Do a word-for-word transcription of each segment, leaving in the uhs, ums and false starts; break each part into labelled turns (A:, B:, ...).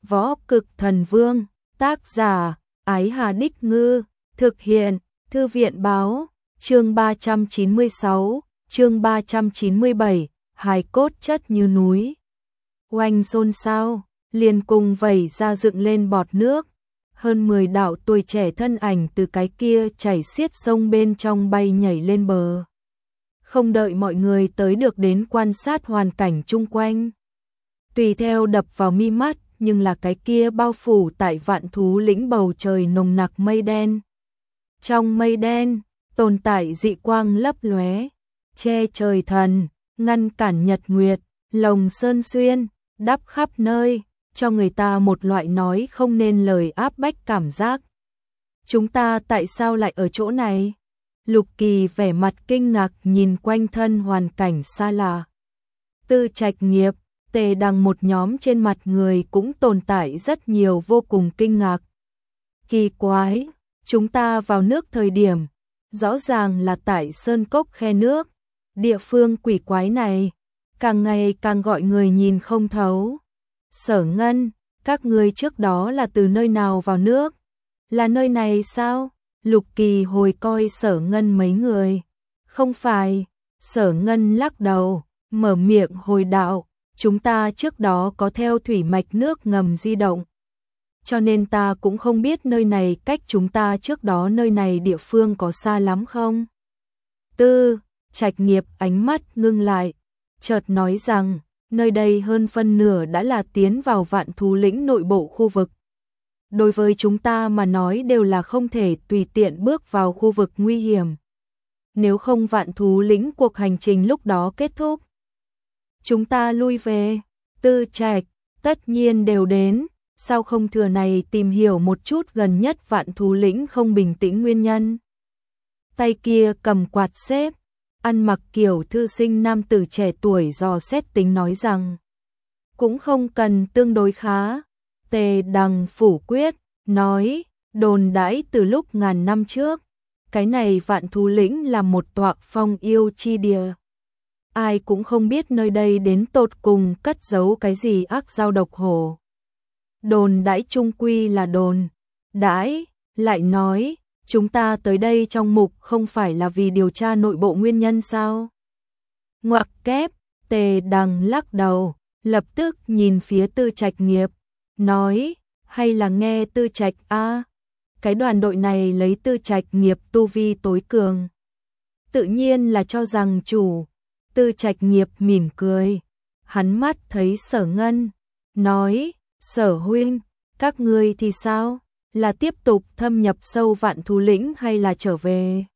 A: Võ Cực Thần Vương, tác giả, Ái Hà Đích Ngư, thực hiện, Thư viện Báo, chương ba trăm chín mươi sáu, chương ba trăm chín mươi bảy, hài cốt chất như núi. Oanh xôn xao, liền cùng vẩy ra dựng lên bọt nước. Hơn mười đạo tuổi trẻ thân ảnh từ cái kia chảy xiết sông bên trong bay nhảy lên bờ. Không đợi mọi người tới được đến quan sát hoàn cảnh chung quanh. Tùy theo đập vào mi mắt, nhưng là cái kia bao phủ tại vạn thú lĩnh bầu trời nồng nặc mây đen. Trong mây đen, tồn tại dị quang lấp lóe, che trời thần, ngăn cản nhật nguyệt, lồng sơn xuyên, đắp khắp nơi, cho người ta một loại nói không nên lời áp bách cảm giác. Chúng ta tại sao lại ở chỗ này? Lục Kỳ vẻ mặt kinh ngạc nhìn quanh thân hoàn cảnh xa lạ. Tư Trạch Nghiệp, Tề Đằng một nhóm trên mặt người cũng tồn tại rất nhiều vô cùng kinh ngạc. Kỳ quái, chúng ta vào nước thời điểm, rõ ràng là tại sơn cốc khe nước, địa phương quỷ quái này, càng ngày càng gọi người nhìn không thấu. Sở Ngân, các ngươi trước đó là từ nơi nào vào nước? Là nơi này sao? Lục Kỳ hồi coi Sở Ngân mấy người. Không phải, Sở Ngân lắc đầu, mở miệng hồi đạo, chúng ta trước đó có theo thủy mạch nước ngầm di động. Cho nên ta cũng không biết nơi này cách chúng ta trước đó nơi này địa phương có xa lắm không? Tư Trạch Nghiệp ánh mắt ngưng lại, chợt nói rằng, nơi đây hơn phân nửa đã là tiến vào vạn thú lĩnh nội bộ khu vực. Đối với chúng ta mà nói đều là không thể tùy tiện bước vào khu vực nguy hiểm. Nếu không vạn thú lĩnh cuộc hành trình lúc đó kết thúc. Chúng ta lui về, Tư Trạch, tất nhiên đều đến, sao không thừa này tìm hiểu một chút gần nhất vạn thú lĩnh không bình tĩnh nguyên nhân. Tay kia cầm quạt xếp, ăn mặc kiểu thư sinh nam tử trẻ tuổi dò xét tính nói rằng, cũng không cần tương đối khá. Tề Đằng phủ quyết, nói, đồn đãi từ lúc ngàn năm trước, cái này vạn thú lĩnh là một tọa phong yêu chi địa. Ai cũng không biết nơi đây đến tột cùng cất giấu cái gì ác dao độc hổ. Đồn đãi chung quy là đồn đãi, lại nói, chúng ta tới đây trong mục không phải là vì điều tra nội bộ nguyên nhân sao? Ngoặc kép, Tề Đằng lắc đầu, lập tức nhìn phía Tư Trạch Nghiệp, nói, hay là nghe Tư Trạch a, cái đoàn đội này lấy Tư Trạch Nghiệp tu vi tối cường. Tự nhiên là cho rằng chủ. Tư Trạch Nghiệp mỉm cười, hắn mắt thấy Sở Ngân, nói, Sở huynh, các ngươi thì sao? Là tiếp tục thâm nhập sâu vạn thú lĩnh hay là trở về?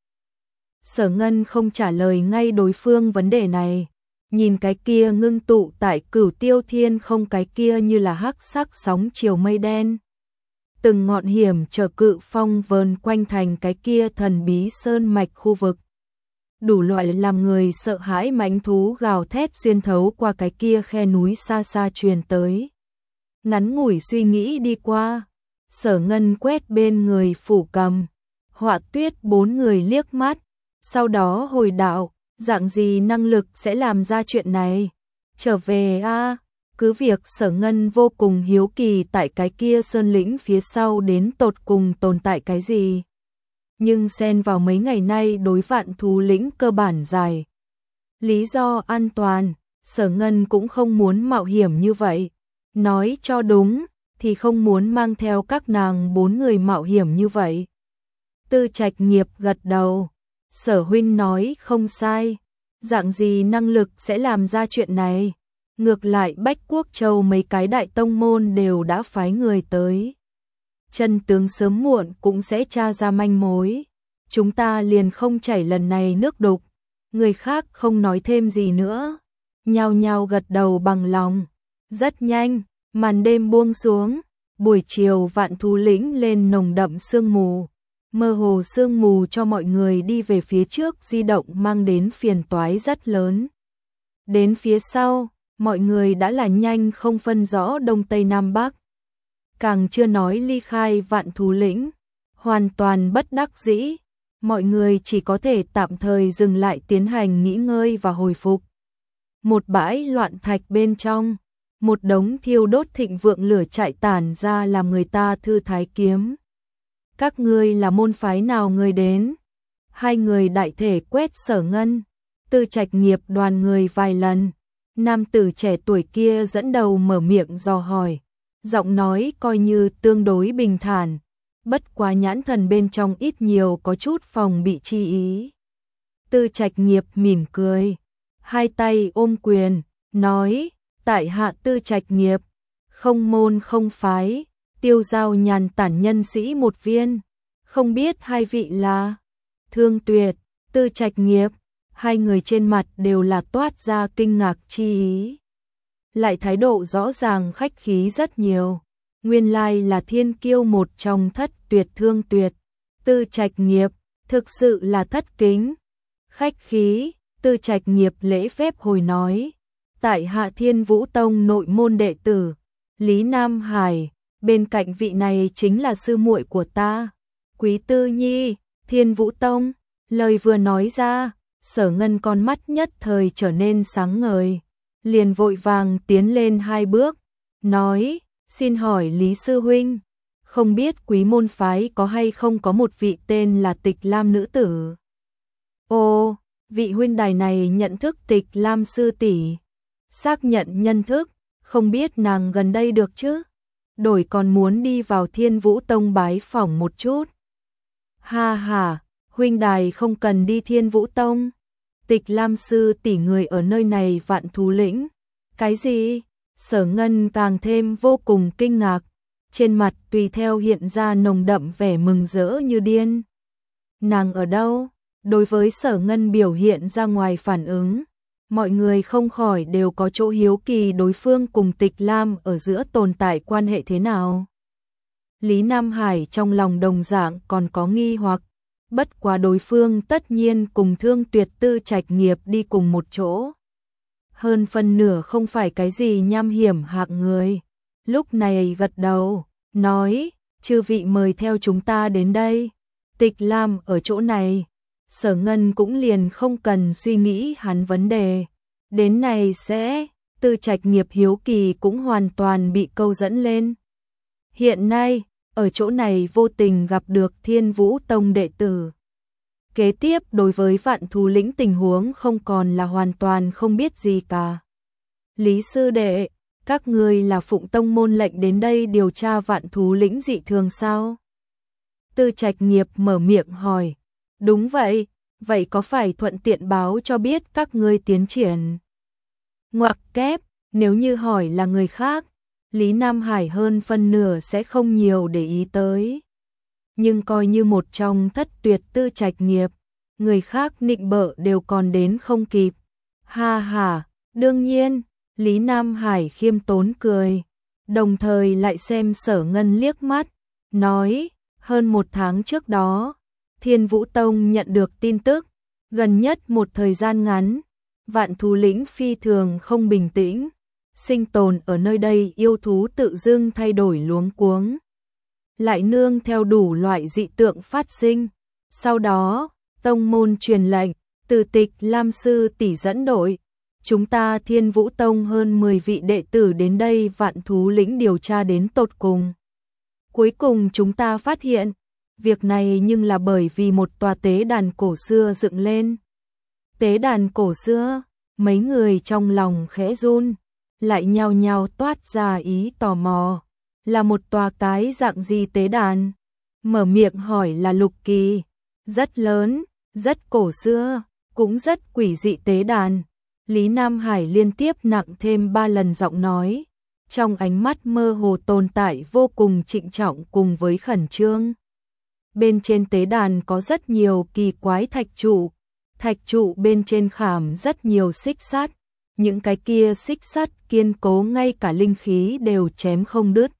A: Sở Ngân không trả lời ngay đối phương vấn đề này, nhìn cái kia ngưng tụ tại Cửu Tiêu Thiên không cái kia như là hắc sắc sóng chiều mây đen. Từng ngọn hiểm trở cự phong vờn quanh thành cái kia thần bí sơn mạch khu vực. Đủ loại làm người sợ hãi mãnh thú gào thét xuyên thấu qua cái kia khe núi xa xa truyền tới. Ngắn ngủi suy nghĩ đi qua, Sở Ngân quét bên người Phủ Cầm, Họa Tuyết bốn người liếc mắt, sau đó hồi đạo, dạng gì năng lực sẽ làm ra chuyện này? Trở về a, à, cứ việc Sở Ngân vô cùng hiếu kỳ tại cái kia sơn lĩnh phía sau đến tột cùng tồn tại cái gì. Nhưng xen vào mấy ngày nay đối vạn thú lĩnh cơ bản dài. Lý do an toàn, Sở Ngân cũng không muốn mạo hiểm như vậy. Nói cho đúng, thì không muốn mang theo các nàng bốn người mạo hiểm như vậy. Tư Trạch Nghiệp gật đầu, Sở huynh nói không sai, dạng gì năng lực sẽ làm ra chuyện này. Ngược lại Bách Quốc Châu mấy cái đại tông môn đều đã phái người tới. Chân tướng sớm muộn cũng sẽ tra ra manh mối. Chúng ta liền không chảy lần này nước đục. Người khác không nói thêm gì nữa, nhao nhao gật đầu bằng lòng. Rất nhanh, màn đêm buông xuống, buổi chiều vạn thú lĩnh lên nồng đậm sương mù. Mơ hồ sương mù cho mọi người đi về phía trước di động mang đến phiền toái rất lớn. Đến phía sau, mọi người đã là nhanh không phân rõ đông tây nam bắc. Càng chưa nói ly khai vạn thú lĩnh, hoàn toàn bất đắc dĩ, mọi người chỉ có thể tạm thời dừng lại tiến hành nghỉ ngơi và hồi phục. Một bãi loạn thạch bên trong, một đống thiêu đốt thịnh vượng lửa chạy tản ra làm người ta thư thái kiếm. Các ngươi là môn phái nào người đến? Hai người đại thể quét Sở Ngân, Tư Trạch Nghiệp đoàn người vài lần. Nam tử trẻ tuổi kia dẫn đầu mở miệng dò hỏi, giọng nói coi như tương đối bình thản, bất quá nhãn thần bên trong ít nhiều có chút phòng bị chi ý. Tư Trạch Nghiệp mỉm cười, hai tay ôm quyền, nói, tại hạ Tư Trạch Nghiệp, không môn không phái, tiêu giao nhàn tản nhân sĩ một viên, không biết hai vị là? Thương Tuyệt, Tư Trạch Nghiệp. Hai người trên mặt đều là toát ra kinh ngạc chi ý. Lại thái độ rõ ràng khách khí rất nhiều. Nguyên lai là thiên kiêu một trong thất tuyệt Thương Tuyệt. Tư Trạch Nghiệp, thực sự là thất kính. Khách khí, Tư Trạch Nghiệp lễ phép hồi nói. Tại hạ Thiên Vũ Tông nội môn đệ tử, Lý Nam Hải, bên cạnh vị này chính là sư muội của ta. Quý Tư Nhi, Thiên Vũ Tông, lời vừa nói ra. Sở Ngân con mắt nhất thời trở nên sáng ngời, liền vội vàng tiến lên hai bước, nói, xin hỏi Lý Sư Huynh, không biết quý môn phái có hay không có một vị tên là Tịch Lam nữ tử? Ồ, vị huynh đài này nhận thức Tịch Lam sư tỷ, xác nhận nhân thức, không biết nàng gần đây được chứ? Đổi còn muốn đi vào Thiên Vũ Tông bái phỏng một chút. Ha ha, huynh đài không cần đi Thiên Vũ Tông. Tịch Lam sư tỷ người ở nơi này Vạn Thú Lĩnh. Cái gì? Sở Ngân càng thêm vô cùng kinh ngạc, trên mặt tùy theo hiện ra nồng đậm vẻ mừng rỡ như điên. Nàng ở đâu? Đối với Sở Ngân biểu hiện ra ngoài phản ứng, mọi người không khỏi đều có chỗ hiếu kỳ đối phương cùng Tịch Lam ở giữa tồn tại quan hệ thế nào. Lý Nam Hải trong lòng đồng dạng còn có nghi hoặc. Bất quá đối phương tất nhiên cùng Thương Tuyệt Tư Trạch Nghiệp đi cùng một chỗ. Hơn phân nửa không phải cái gì nham hiểm hạng người. Lúc này gật đầu, nói, chư vị mời theo chúng ta đến đây. Tịch Lam ở chỗ này. Sở Ngân cũng liền không cần suy nghĩ hắn vấn đề. Đến này sẽ, Tư Trạch Nghiệp hiếu kỳ cũng hoàn toàn bị câu dẫn lên. Hiện nay, ở chỗ này vô tình gặp được Thiên Vũ Tông đệ tử. Kế tiếp đối với Vạn Thú Lĩnh tình huống không còn là hoàn toàn không biết gì cả. Lý sư đệ, các ngươi là Phụng Tông môn lệnh đến đây điều tra Vạn Thú Lĩnh dị thường sao? Tư Trạch Nghiệp mở miệng hỏi. Đúng vậy, vậy có phải thuận tiện báo cho biết các ngươi tiến triển? Ngoặc kép, nếu như hỏi là người khác, Lý Nam Hải hơn phân nửa sẽ không nhiều để ý tới. Nhưng coi như một trong thất tuyệt Tư Trạch Nghiệp, người khác nịnh bợ đều còn đến không kịp. Ha ha, đương nhiên, Lý Nam Hải khiêm tốn cười, đồng thời lại xem Sở Ngân liếc mắt, nói, hơn một tháng trước đó, Thiên Vũ Tông nhận được tin tức, gần nhất một thời gian ngắn, Vạn Thú Lĩnh phi thường không bình tĩnh. Sinh tồn ở nơi đây yêu thú tự dưng thay đổi luống cuống, lại nương theo đủ loại dị tượng phát sinh. Sau đó, tông môn truyền lệnh, từ Tịch Lam sư tỷ dẫn đội, chúng ta Thiên Vũ Tông hơn mười vị đệ tử đến đây Vạn Thú Lĩnh điều tra đến tột cùng. Cuối cùng chúng ta phát hiện, việc này nhưng là bởi vì một tòa tế đàn cổ xưa dựng lên. Tế đàn cổ xưa, mấy người trong lòng khẽ run, lại nhao nhao toát ra ý tò mò, là một tòa cái dạng gì tế đàn? Mở miệng hỏi là Lục Kỳ, rất lớn, rất cổ xưa, cũng rất quỷ dị tế đàn. Lý Nam Hải liên tiếp nặng thêm ba lần giọng nói, trong ánh mắt mơ hồ tồn tại vô cùng trịnh trọng cùng với khẩn trương. Bên trên tế đàn có rất nhiều kỳ quái thạch trụ, thạch trụ bên trên khảm rất nhiều xích sắt. Những cái kia xích sắt kiên cố ngay cả linh khí đều chém không đứt.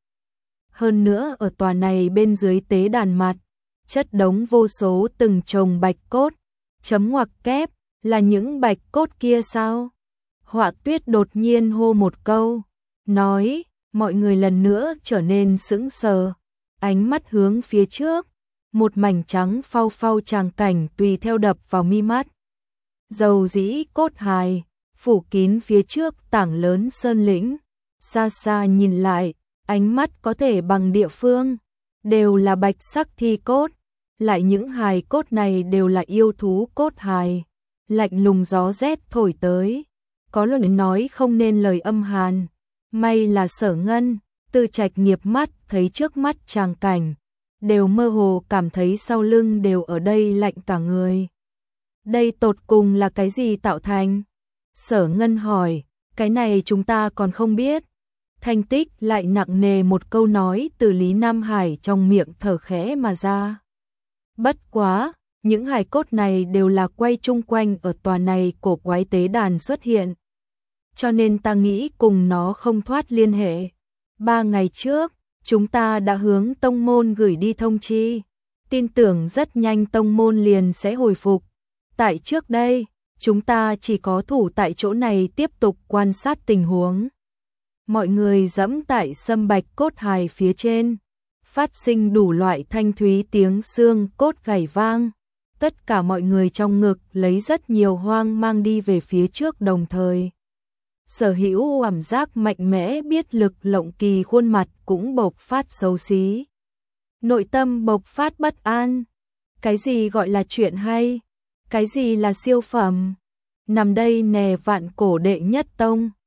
A: Hơn nữa ở tòa này bên dưới tế đàn mặt, chất đống vô số từng chồng bạch cốt, chấm ngoặc kép, là những bạch cốt kia sao? Họa Tuyết đột nhiên hô một câu, nói, mọi người lần nữa trở nên sững sờ, ánh mắt hướng phía trước, một mảnh trắng phau phau tràng cảnh tùy theo đập vào mi mắt. Dầu dĩ cốt hài phủ kín phía trước tảng lớn sơn lĩnh, Xa xa nhìn lại, ánh mắt có thể bằng địa phương, đều là bạch sắc thi cốt, lại những hài cốt này đều là yêu thú cốt hài. Lạnh lùng gió rét thổi tới, có lời nói không nên lời âm hàn. May là Sở Ngân, Tư Trạch nghiệp mắt thấy trước mắt tràng cảnh, đều mơ hồ cảm thấy sau lưng đều ở đây lạnh cả người. Đây tột cùng là cái gì tạo thành? Sở Ngân hỏi, cái này chúng ta còn không biết. Thanh Tích lại nặng nề một câu nói từ Lý Nam Hải trong miệng thở khẽ mà ra. Bất quá, những hài cốt này đều là quay chung quanh ở tòa này cổ quái tế đàn xuất hiện. Cho nên ta nghĩ cùng nó không thoát liên hệ. Ba ngày trước, chúng ta đã hướng tông môn gửi đi thông chi. Tin tưởng rất nhanh tông môn liền sẽ hồi phục. Tại trước đây, chúng ta chỉ có thủ tại chỗ này tiếp tục quan sát tình huống. Mọi người dẫm tại sâm bạch cốt hài phía trên, phát sinh đủ loại thanh thúy tiếng xương cốt gảy vang. Tất cả mọi người trong ngực lấy rất nhiều hoang mang đi về phía trước đồng thời. Sở Hữu cảm giác mạnh mẽ biết lực lộng kỳ khuôn mặt cũng bộc phát xấu xí. Nội tâm bộc phát bất an. Cái gì gọi là chuyện hay? Cái gì là siêu phẩm? Nằm đây nè vạn cổ đệ nhất tông.